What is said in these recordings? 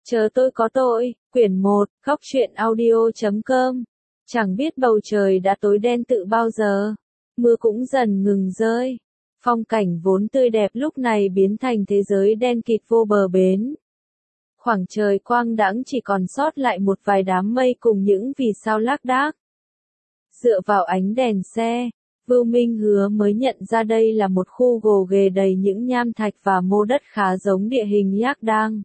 Chờ tôi có tội, quyển 1, Góc truyện audio.com. Chẳng biết bầu trời đã tối đen từ bao giờ. Mưa cũng dần ngừng rơi. Phong cảnh vốn tươi đẹp lúc này biến thành thế giới đen kịt vô bờ bến. Khoảng trời quang đãng chỉ còn sót lại một vài đám mây cùng những vì sao lác đác. Dựa vào ánh đèn xe, Vưu Minh Hứa mới nhận ra đây là một khu gồ ghề đầy những nham thạch và mô đất khá giống địa hình Yak Dang.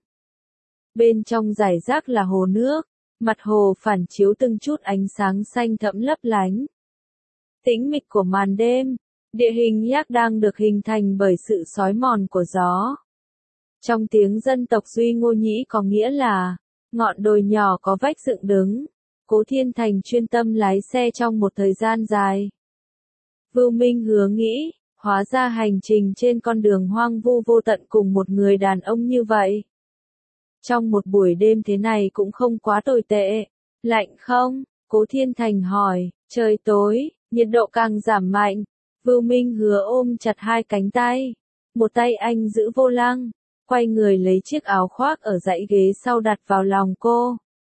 Bên trong rải rác là hồ nước, mặt hồ phản chiếu từng chút ánh sáng xanh thẫm lấp lánh. Tĩnh mịch của màn đêm, địa hình Yak Dang được hình thành bởi sự xói mòn của gió. Trong tiếng dân tộc Duy Ngô Nhĩ có nghĩa là, ngọn đồi nhỏ có vách dựng đứng. Cố Thiên Thành chuyên tâm lái xe trong một thời gian dài. Vưu Minh Hứa nghĩ, hóa ra hành trình trên con đường hoang vu vô tận cùng một người đàn ông như vậy. Trong một buổi đêm thế này cũng không quá tồi tệ. Lạnh không? Cố Thiên Thành hỏi. Trời tối, nhiệt độ càng giảm mạnh. Vưu Minh Hứa ôm chặt hai cánh tay. Một tay anh giữ vô lăng, quay người lấy chiếc áo khoác ở dãy ghế sau đặt vào lòng cô.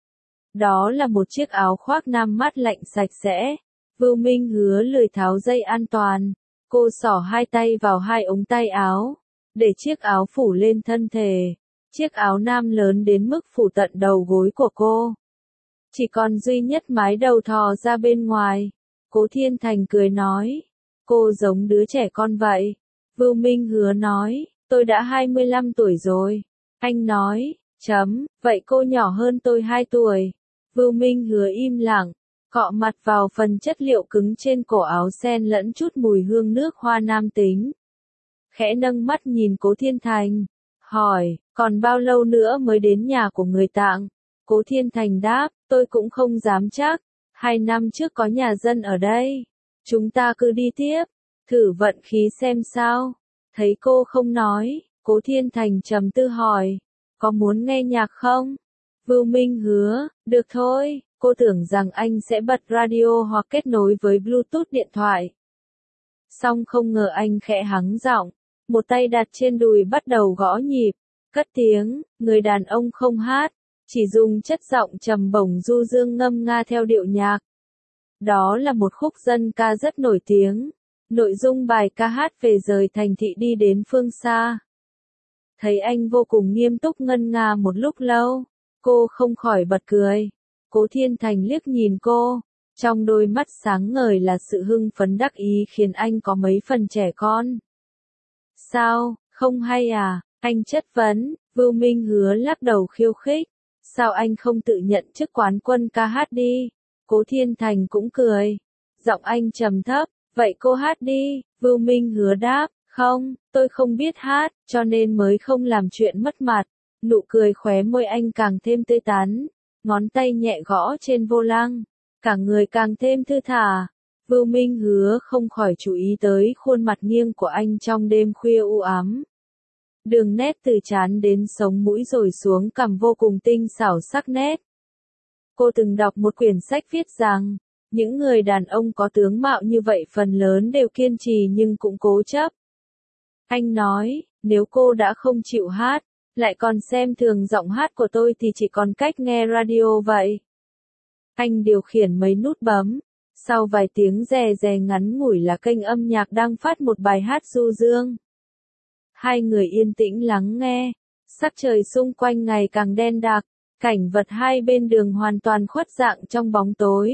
Đó là một chiếc áo khoác nam mát lạnh sạch sẽ. Vưu Minh Hứa lười tháo dây an toàn. Cô xỏ hai tay vào hai ống tay áo, để chiếc áo phủ lên thân thể. Chiếc áo nam lớn đến mức phủ tận đầu gối của cô. Chỉ còn duy nhất mái đầu thò ra bên ngoài. Cố Thiên Thành cười nói. Cô giống đứa trẻ con vậy. Vưu Minh Hứa nói. Tôi đã 25 tuổi rồi. Anh nói. Vậy cô nhỏ hơn tôi 2 tuổi. Vưu Minh Hứa im lặng, cọ mặt vào phần chất liệu cứng trên cổ áo xen lẫn chút mùi hương nước hoa nam tính. Khẽ nâng mắt nhìn Cố Thiên Thành, hỏi, còn bao lâu nữa mới đến nhà của người Tạng? Cố Thiên Thành đáp, tôi cũng không dám chắc, 2 năm trước có nhà dân ở đây. Chúng ta cứ đi tiếp, thử vận khí xem sao. Thấy cô không nói, Cố Thiên Thành trầm tư hỏi, có muốn nghe nhạc không? Vưu Minh Hứa, được thôi, cô tưởng rằng anh sẽ bật radio hoặc kết nối với Bluetooth điện thoại. Song không ngờ anh khẽ hắng giọng, một tay đặt trên đùi bắt đầu gõ nhịp, cất tiếng, người đàn ông không hát, chỉ dùng chất giọng trầm bổng du dương ngâm nga theo điệu nhạc. Đó là một khúc dân ca rất nổi tiếng, nội dung bài ca hát về rời thành thị đi đến phương xa. Thấy anh vô cùng nghiêm túc ngân nga một lúc lâu. Cô không khỏi bật cười. Cố Thiên Thành liếc nhìn cô, trong đôi mắt sáng ngời là sự hưng phấn đắc ý khiến anh có mấy phần trẻ con. Sao, không hay à? Anh chất vấn. Vưu Minh Hứa lắc đầu khiêu khích. Sao anh không tự nhận chức quán quân ca hát đi? Cố Thiên Thành cũng cười. Giọng anh trầm thấp, vậy cô hát đi. Vưu Minh Hứa đáp, không, tôi không biết hát, cho nên mới không làm chuyện mất mặt. Nụ cười khóe môi anh càng thêm tươi tắn, ngón tay nhẹ gõ trên vô lăng, cả người càng thêm thư thả. Vưu Minh Hứa không khỏi chú ý tới khuôn mặt nghiêng của anh trong đêm khuya u ám. Đường nét từ trán đến sống mũi rồi xuống cằm vô cùng tinh xảo sắc nét. Cô từng đọc một quyển sách viết rằng, những người đàn ông có tướng mạo như vậy phần lớn đều kiên trì nhưng cũng cố chấp. Anh nói, nếu cô đã không chịu hát, lại còn xem thường giọng hát của tôi thì chỉ còn cách nghe radio vậy. Anh điều khiển mấy nút bấm. Sau vài tiếng rè rè ngắn ngủi là kênh âm nhạc đang phát một bài hát du dương. Hai người yên tĩnh lắng nghe. Sắc trời xung quanh ngày càng đen đặc. Cảnh vật hai bên đường hoàn toàn khuất dạng trong bóng tối.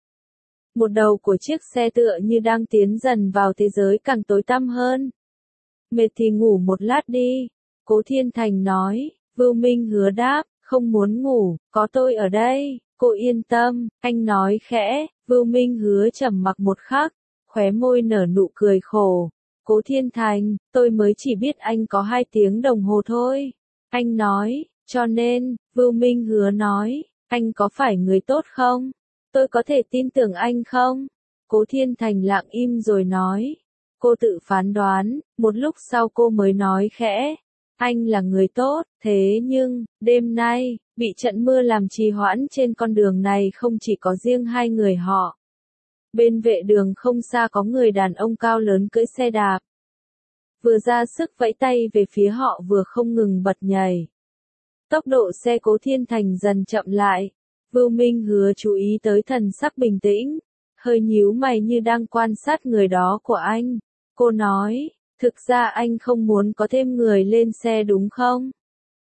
Một đầu của chiếc xe tựa như đang tiến dần vào thế giới càng tối tăm hơn. Mệt thì ngủ một lát đi. Cố Thiên Thành nói. Vưu Minh Hứa đáp, không muốn ngủ, có tôi ở đây. Cô yên tâm, anh nói khẽ. Vưu Minh Hứa trầm mặc một khắc, khóe môi nở nụ cười khổ. Cố Thiên Thành, tôi mới chỉ biết anh có 2 tiếng đồng hồ thôi. Anh nói, cho nên, Vưu Minh Hứa nói, anh có phải người tốt không? Tôi có thể tin tưởng anh không? Cố Thiên Thành lặng im rồi nói. Cô tự phán đoán, một lúc sau cô mới nói khẽ. Anh là người tốt, thế nhưng, đêm nay, bị trận mưa làm trì hoãn trên con đường này không chỉ có riêng 2 người họ. Bên vệ đường không xa có người đàn ông cao lớn cưỡi xe đạp. Vừa ra sức vẫy tay về phía họ vừa không ngừng bật nhảy. Tốc độ xe Cố Thiên Thành dần chậm lại. Vưu Minh Hứa chú ý tới thần sắc bình tĩnh, hơi nhíu mày như đang quan sát người đó của anh. Cô nói, thực ra anh không muốn có thêm người lên xe đúng không?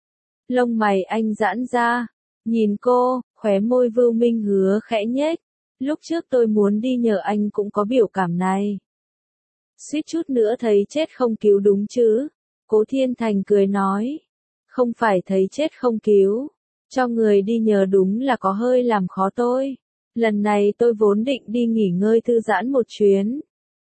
Lông mày anh giãn ra, nhìn cô, khóe môi Vưu Minh Hứa khẽ nhếch. Lúc trước tôi muốn đi nhờ anh cũng có biểu cảm này. Suýt chút nữa thấy chết không cứu đúng chứ? Cố Thiên Thành cười nói. Không phải thấy chết không cứu. Cho người đi nhờ đúng là có hơi làm khó tôi. Lần này tôi vốn định đi nghỉ ngơi thư giãn một chuyến.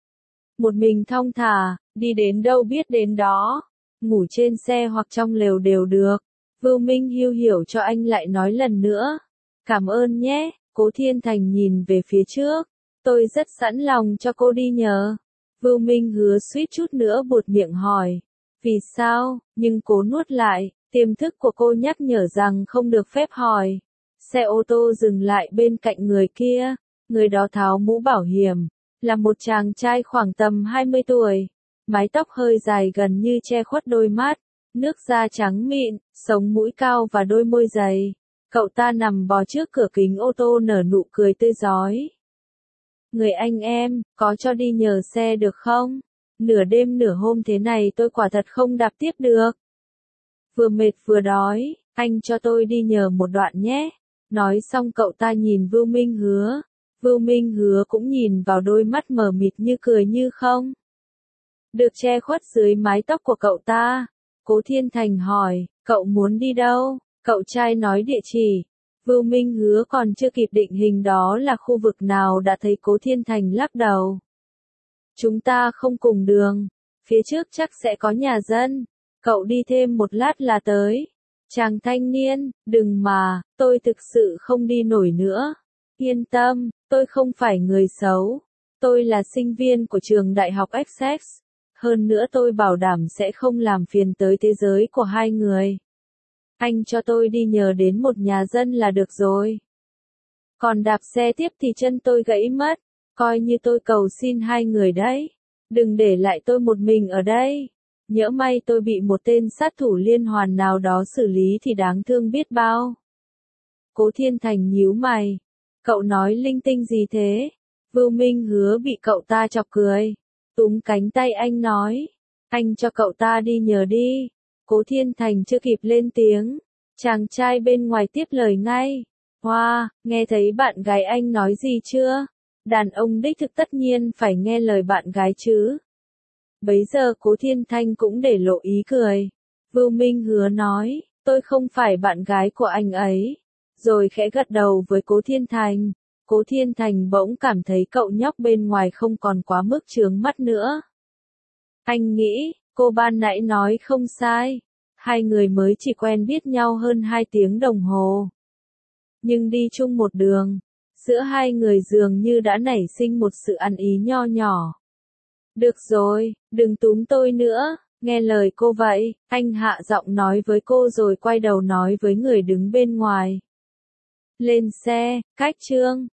Một mình thong thả, đi đến đâu biết đến đó. Ngủ trên xe hoặc trong lều đều được. Vưu Minh Hưu hiểu cho anh lại nói lần nữa. Cảm ơn nhé. Cố Thiên Thành nhìn về phía trước. Tôi rất sẵn lòng cho cô đi nhờ. Vưu Minh Hứa suýt chút nữa buột miệng hỏi. Vì sao? Nhưng cố nuốt lại. Tiềm thức của cô nhắc nhở rằng không được phép hỏi. Xe ô tô dừng lại bên cạnh người kia. Người đó tháo mũ bảo hiểm. Là một chàng trai khoảng tầm 20 tuổi. Mái tóc hơi dài gần như che khuất đôi mắt. Nước da trắng mịn, sống mũi cao và đôi môi dày. Cậu ta nằm bò trước cửa kính ô tô nở nụ cười tươi rói. Người anh em, có cho đi nhờ xe được không? Nửa đêm nửa hôm thế này tôi quả thật không đạp tiếp được. Vừa mệt vừa đói, anh cho tôi đi nhờ một đoạn nhé. Nói xong cậu ta nhìn Vưu Minh Hứa. Vưu Minh Hứa cũng nhìn vào đôi mắt mờ mịt như cười như không. Được che khuất dưới mái tóc của cậu ta. Cố Thiên Thành hỏi, cậu muốn đi đâu? Cậu trai nói địa chỉ. Vưu Minh Hứa còn chưa kịp định hình đó là khu vực nào đã thấy Cố Thiên Thành lắc đầu. Chúng ta không cùng đường. Phía trước chắc sẽ có nhà dân. Cậu đi thêm một lát là tới. Chàng thanh niên, đừng mà, tôi thực sự không đi nổi nữa. Yên tâm, tôi không phải người xấu. Tôi là sinh viên của trường đại học Essex. Hơn nữa tôi bảo đảm sẽ không làm phiền tới thế giới của hai người. Anh cho tôi đi nhờ đến một nhà dân là được rồi. Còn đạp xe tiếp thì chân tôi gãy mất. Coi như tôi cầu xin hai người đấy. Đừng để lại tôi một mình ở đây. Nhỡ may tôi bị một tên sát thủ liên hoàn nào đó xử lý thì đáng thương biết bao. Cố Thiên Thành nhíu mày. Cậu nói linh tinh gì thế? Vưu Minh Hứa bị cậu ta chọc cười. Túm cánh tay anh nói. Anh cho cậu ta đi nhờ đi. Cố Thiên Thành chưa kịp lên tiếng. Chàng trai bên ngoài tiếp lời ngay. Hoa, nghe thấy bạn gái anh nói gì chưa? Đàn ông đích thực tất nhiên phải nghe lời bạn gái chứ. Bấy giờ Cố Thiên Thành cũng để lộ ý cười. Vưu Minh Hứa nói, tôi không phải bạn gái của anh ấy. Rồi khẽ gật đầu với Cố Thiên Thành. Cố Thiên Thành bỗng cảm thấy cậu nhóc bên ngoài không còn quá mức chướng mắt nữa. Anh nghĩ, cô ban nãy nói không sai. Hai người mới chỉ quen biết nhau hơn 2 tiếng đồng hồ. Nhưng đi chung một đường, giữa hai người dường như đã nảy sinh một sự ăn ý nho nhỏ. Được rồi, đừng túm tôi nữa, nghe lời cô vậy, anh hạ giọng nói với cô rồi quay đầu nói với người đứng bên ngoài. Lên xe, cách Trương.